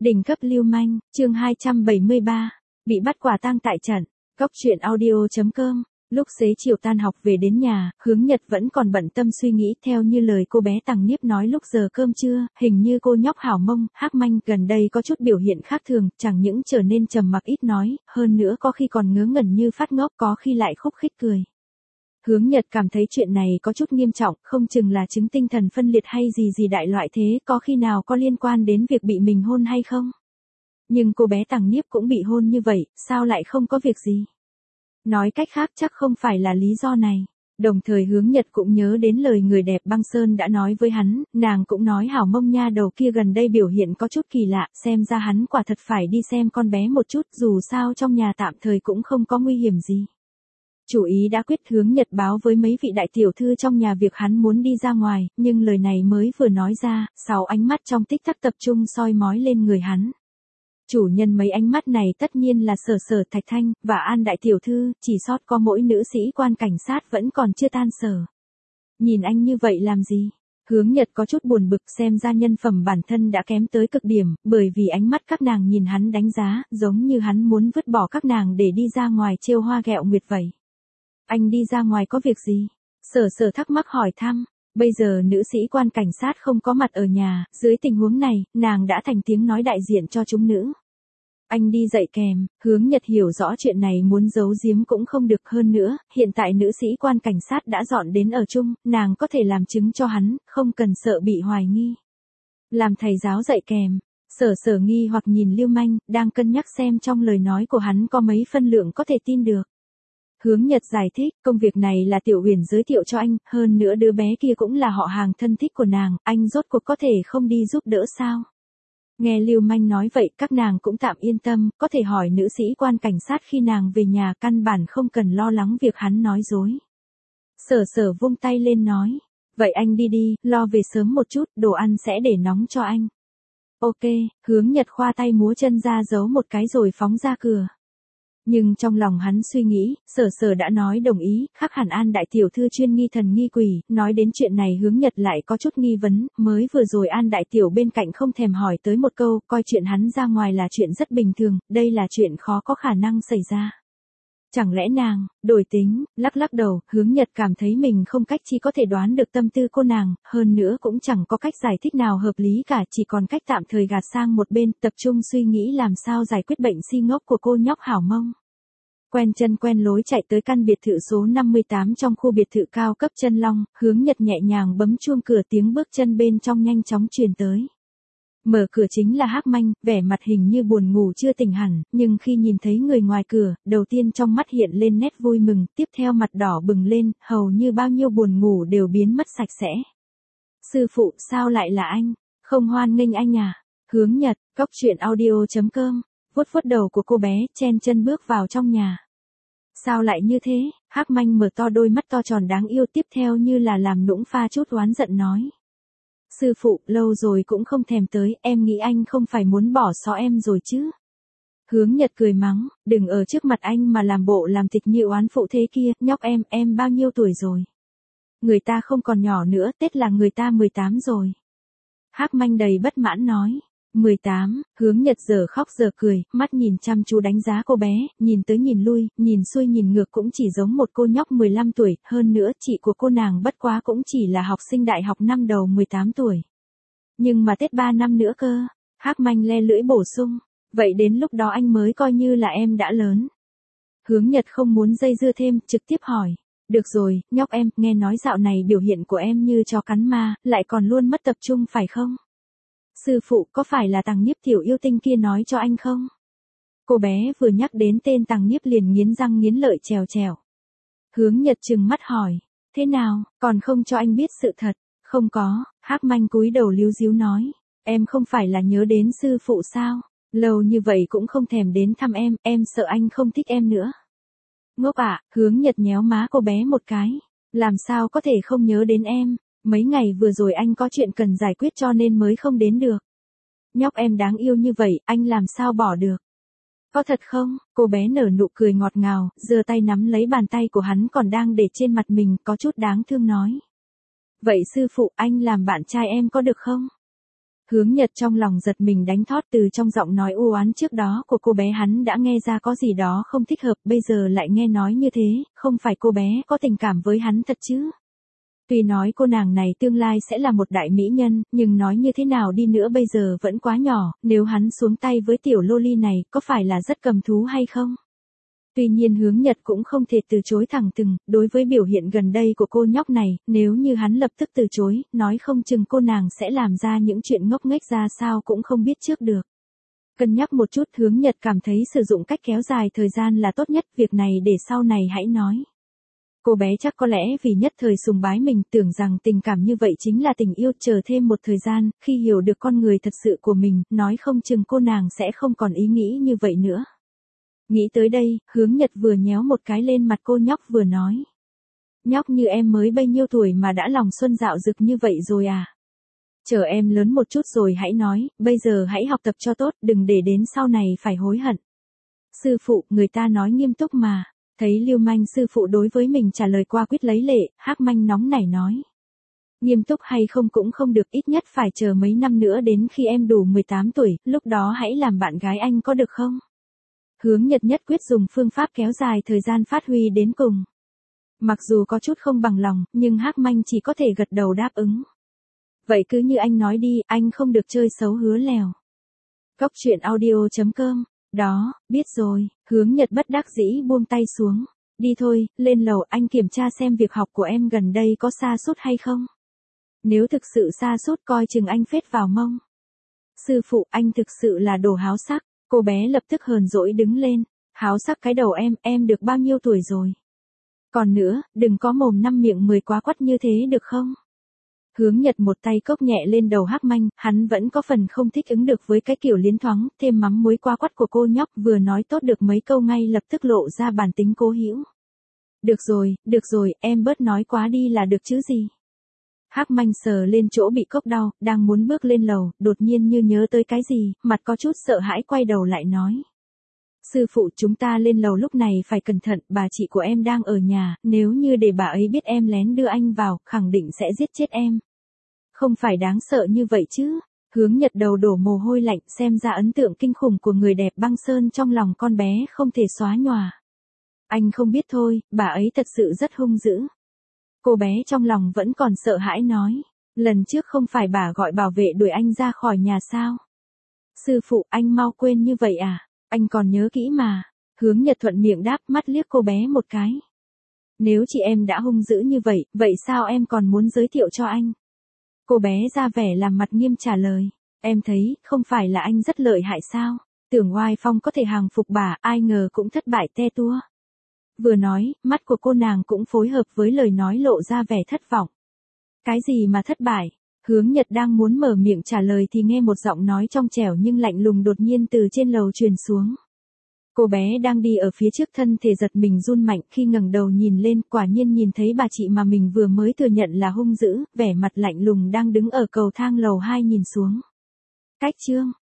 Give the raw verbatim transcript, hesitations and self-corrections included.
Đỉnh cấp lưu manh, chương hai trăm bảy mươi ba, bị bắt quả tang tại trận. Cóc truyện audio chấm com. Lúc xế chiều tan học về đến nhà, Hướng Nhật vẫn còn bận tâm suy nghĩ theo như lời cô bé Tằng Niếp nói lúc giờ cơm trưa, hình như cô nhóc Hảo Mông, Hắc Manh gần đây có chút biểu hiện khác thường, chẳng những trở nên trầm mặc ít nói, hơn nữa có khi còn ngớ ngẩn như phát ngốc, có khi lại khúc khích cười. Hướng Nhật cảm thấy chuyện này có chút nghiêm trọng, không chừng là chứng tinh thần phân liệt hay gì gì đại loại thế, có khi nào có liên quan đến việc bị mình hôn hay không? Nhưng cô bé Tằng Niếp cũng bị hôn như vậy, sao lại không có việc gì? Nói cách khác chắc không phải là lý do này. Đồng thời Hướng Nhật cũng nhớ đến lời người đẹp Băng Sơn đã nói với hắn, nàng cũng nói Hảo Mông nha đầu kia gần đây biểu hiện có chút kỳ lạ, xem ra hắn quả thật phải đi xem con bé một chút, dù sao trong nhà tạm thời cũng không có nguy hiểm gì. Chủ ý đã quyết, Hướng Nhật báo với mấy vị đại tiểu thư trong nhà việc hắn muốn đi ra ngoài, nhưng lời này mới vừa nói ra, sáu ánh mắt trong tích tắc tập trung soi mói lên người hắn. Chủ nhân mấy ánh mắt này tất nhiên là Sở Sở, Thạch Thanh, và An đại tiểu thư, chỉ sót có mỗi nữ sĩ quan cảnh sát vẫn còn chưa tan sở. Nhìn anh như vậy làm gì? Hướng Nhật có chút buồn bực, xem ra nhân phẩm bản thân đã kém tới cực điểm, bởi vì ánh mắt các nàng nhìn hắn đánh giá, giống như hắn muốn vứt bỏ các nàng để đi ra ngoài trêu hoa ghẹo nguyệt vậy. Anh đi ra ngoài có việc gì? Sở Sở thắc mắc hỏi thăm. Bây giờ nữ sĩ quan cảnh sát không có mặt ở nhà, dưới tình huống này, nàng đã thành tiếng nói đại diện cho chúng nữ. Anh đi dạy kèm, Hướng Nhật hiểu rõ chuyện này muốn giấu giếm cũng không được, hơn nữa, hiện tại nữ sĩ quan cảnh sát đã dọn đến ở chung, nàng có thể làm chứng cho hắn, không cần sợ bị hoài nghi. Làm thầy giáo dạy kèm, Sở Sở nghi hoặc nhìn Lưu Manh, đang cân nhắc xem trong lời nói của hắn có mấy phân lượng có thể tin được. Hướng Nhật giải thích, công việc này là Tiểu Uyển giới thiệu cho anh, hơn nữa đứa bé kia cũng là họ hàng thân thích của nàng, anh rốt cuộc có thể không đi giúp đỡ sao? Nghe Lưu Manh nói vậy, các nàng cũng tạm yên tâm, có thể hỏi nữ sĩ quan cảnh sát khi nàng về nhà, căn bản không cần lo lắng việc hắn nói dối. Sở Sở vung tay lên nói, vậy anh đi đi, lo về sớm một chút, đồ ăn sẽ để nóng cho anh. Ok, Hướng Nhật khoa tay múa chân ra giấu một cái rồi phóng ra cửa. Nhưng trong lòng hắn suy nghĩ, Sở Sở đã nói đồng ý, khác hẳn An đại tiểu thư chuyên nghi thần nghi quỷ, nói đến chuyện này Hướng Nhật lại có chút nghi vấn, mới vừa rồi An đại tiểu bên cạnh không thèm hỏi tới một câu, coi chuyện hắn ra ngoài là chuyện rất bình thường, đây là chuyện khó có khả năng xảy ra. Chẳng lẽ nàng, đổi tính, lắc lắc đầu, Hướng Nhật cảm thấy mình không cách chỉ có thể đoán được tâm tư cô nàng, hơn nữa cũng chẳng có cách giải thích nào hợp lý cả, chỉ còn cách tạm thời gạt sang một bên, tập trung suy nghĩ làm sao giải quyết bệnh si ngốc của cô nhóc Hảo Mông. Quen chân quen lối chạy tới căn biệt thự số năm mươi tám trong khu biệt thự cao cấp Chân Long, Hướng Nhật nhẹ nhàng bấm chuông cửa, tiếng bước chân bên trong nhanh chóng truyền tới. Mở cửa chính là Hắc Manh, vẻ mặt hình như buồn ngủ chưa tỉnh hẳn, nhưng khi nhìn thấy người ngoài cửa, đầu tiên trong mắt hiện lên nét vui mừng, tiếp theo mặt đỏ bừng lên, hầu như bao nhiêu buồn ngủ đều biến mất sạch sẽ. Sư phụ, sao lại là anh? Không hoan nghênh anh à? Hướng Nhật, cóc truyện audio chấm com, vuốt vuốt đầu của cô bé, chen chân bước vào trong nhà. Sao lại như thế? Hắc Manh mở to đôi mắt to tròn đáng yêu, tiếp theo như là làm nũng pha chút oán giận nói. Sư phụ, lâu rồi cũng không thèm tới, em nghĩ anh không phải muốn bỏ xó em rồi chứ? Hướng Nhật cười mắng, đừng ở trước mặt anh mà làm bộ làm tịch như oán phụ thế kia, nhóc em, em bao nhiêu tuổi rồi? Người ta không còn nhỏ nữa, Tết là người ta mười tám rồi. Hắc Manh đầy bất mãn nói. mười tám, Hướng Nhật giờ khóc giờ cười, mắt nhìn chăm chú đánh giá cô bé, nhìn tới nhìn lui, nhìn xuôi nhìn ngược cũng chỉ giống một cô nhóc mười lăm tuổi, hơn nữa chị của cô nàng bất quá cũng chỉ là học sinh đại học năm đầu mười tám tuổi. Nhưng mà Tết ba năm nữa cơ, Hắc Manh le lưỡi bổ sung, vậy đến lúc đó anh mới coi như là em đã lớn. Hướng Nhật không muốn dây dưa thêm, trực tiếp hỏi. Được rồi, nhóc em, nghe nói dạo này biểu hiện của em như chó cắn ma, lại còn luôn mất tập trung phải không? Sư phụ, có phải là Tằng Niếp tiểu yêu tinh kia nói cho anh không? Cô bé vừa nhắc đến tên Tằng Niếp liền nghiến răng nghiến lợi trèo trèo. Hướng Nhật trừng mắt hỏi, thế nào, còn không cho anh biết sự thật? Không có, Hắc Manh cúi đầu líu díu nói, em không phải là nhớ đến sư phụ sao? Lâu như vậy cũng không thèm đến thăm em, em sợ anh không thích em nữa. Ngốc ạ, à, Hướng Nhật nhéo má cô bé một cái, làm sao có thể không nhớ đến em? Mấy ngày vừa rồi anh có chuyện cần giải quyết cho nên mới không đến được. Nhóc em đáng yêu như vậy, anh làm sao bỏ được? Có thật không? Cô bé nở nụ cười ngọt ngào, giơ tay nắm lấy bàn tay của hắn còn đang để trên mặt mình, có chút đáng thương nói. Vậy sư phụ, anh làm bạn trai em có được không? Hướng Nhật trong lòng giật mình đánh thót, từ trong giọng nói u oán trước đó của cô bé hắn đã nghe ra có gì đó không thích hợp, bây giờ lại nghe nói như thế, không phải cô bé có tình cảm với hắn thật chứ? Tuy nói cô nàng này tương lai sẽ là một đại mỹ nhân, nhưng nói như thế nào đi nữa bây giờ vẫn quá nhỏ, nếu hắn xuống tay với tiểu loli này, có phải là rất cầm thú hay không? Tuy nhiên Hướng Nhật cũng không thể từ chối thẳng thừng, đối với biểu hiện gần đây của cô nhóc này, nếu như hắn lập tức từ chối, nói không chừng cô nàng sẽ làm ra những chuyện ngốc nghếch ra sao cũng không biết trước được. Cân nhắc một chút, Hướng Nhật cảm thấy sử dụng cách kéo dài thời gian là tốt nhất, việc này để sau này hãy nói. Cô bé chắc có lẽ vì nhất thời sùng bái mình, tưởng rằng tình cảm như vậy chính là tình yêu, chờ thêm một thời gian, khi hiểu được con người thật sự của mình, nói không chừng cô nàng sẽ không còn ý nghĩ như vậy nữa. Nghĩ tới đây, Hướng Nhật vừa nhéo một cái lên mặt cô nhóc vừa nói. Nhóc như em mới bao nhiêu tuổi mà đã lòng xuân dạo dực như vậy rồi à? Chờ em lớn một chút rồi hãy nói, bây giờ hãy học tập cho tốt, đừng để đến sau này phải hối hận. Sư phụ, người ta nói nghiêm túc mà. Thấy lưu manh sư phụ đối với mình trả lời qua quyết lấy lệ, Hắc Manh nóng nảy nói. Nghiêm túc hay không cũng không được, ít nhất phải chờ mấy năm nữa đến khi em đủ mười tám tuổi, lúc đó hãy làm bạn gái anh có được không? Hướng Nhật nhất quyết dùng phương pháp kéo dài thời gian phát huy đến cùng. Mặc dù có chút không bằng lòng, nhưng Hắc Manh chỉ có thể gật đầu đáp ứng. Vậy cứ như anh nói đi, anh không được chơi xấu hứa lèo. Cốc truyện audio chấm com. Đó, biết rồi, Hướng Nhật bất đắc dĩ buông tay xuống. Đi thôi, lên lầu, anh kiểm tra xem việc học của em gần đây có sa sút hay không. Nếu thực sự sa sút coi chừng anh phết vào mông. Sư phụ, anh thực sự là đồ háo sắc. Cô bé lập tức hờn dỗi đứng lên. Háo sắc cái đầu em, em được bao nhiêu tuổi rồi? Còn nữa, đừng có mồm năm miệng mười quá quắt như thế được không? Hướng Nhật một tay cốc nhẹ lên đầu Hắc Manh, hắn vẫn có phần không thích ứng được với cái kiểu liến thoáng, thêm mắm muối quá quắt của cô nhóc, vừa nói tốt được mấy câu ngay lập tức lộ ra bản tính cố hữu. Được rồi, được rồi, em bớt nói quá đi là được chứ gì. Hắc Manh sờ lên chỗ bị cốc đau, đang muốn bước lên lầu, đột nhiên như nhớ tới cái gì, mặt có chút sợ hãi quay đầu lại nói. Sư phụ, chúng ta lên lầu lúc này phải cẩn thận, bà chị của em đang ở nhà, nếu như để bà ấy biết em lén đưa anh vào, khẳng định sẽ giết chết em. Không phải đáng sợ như vậy chứ. Hướng Nhật đầu đổ mồ hôi lạnh, xem ra ấn tượng kinh khủng của người đẹp băng sơn trong lòng con bé không thể xóa nhòa. Anh không biết thôi, bà ấy thật sự rất hung dữ. Cô bé trong lòng vẫn còn sợ hãi nói. Lần trước không phải bà gọi bảo vệ đuổi anh ra khỏi nhà sao? Sư phụ, anh mau quên như vậy à? Anh còn nhớ kỹ mà. Hướng Nhật thuận miệng đáp, mắt liếc cô bé một cái. Nếu chị em đã hung dữ như vậy, vậy sao em còn muốn giới thiệu cho anh? Cô bé ra vẻ làm mặt nghiêm trả lời. Em thấy, không phải là anh rất lợi hại sao? Tưởng oai phong có thể hàng phục bà, ai ngờ cũng thất bại te tua. Vừa nói, mắt của cô nàng cũng phối hợp với lời nói lộ ra vẻ thất vọng. Cái gì mà thất bại? Hướng Nhật đang muốn mở miệng trả lời thì nghe một giọng nói trong trẻo nhưng lạnh lùng đột nhiên từ trên lầu truyền xuống. Cô bé đang đi ở phía trước thân thể giật mình run mạnh, khi ngẩng đầu nhìn lên, quả nhiên nhìn thấy bà chị mà mình vừa mới thừa nhận là hung dữ, vẻ mặt lạnh lùng đang đứng ở cầu thang lầu hai nhìn xuống. Cách chương